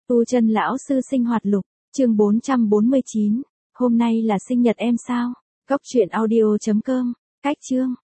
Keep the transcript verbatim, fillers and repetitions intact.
Tu Chân lão sư sinh hoạt lục, chương bốn trăm bốn mươi chín. Hôm nay là sinh nhật em sao? Cốc truyện audio chấm com. Cách chương.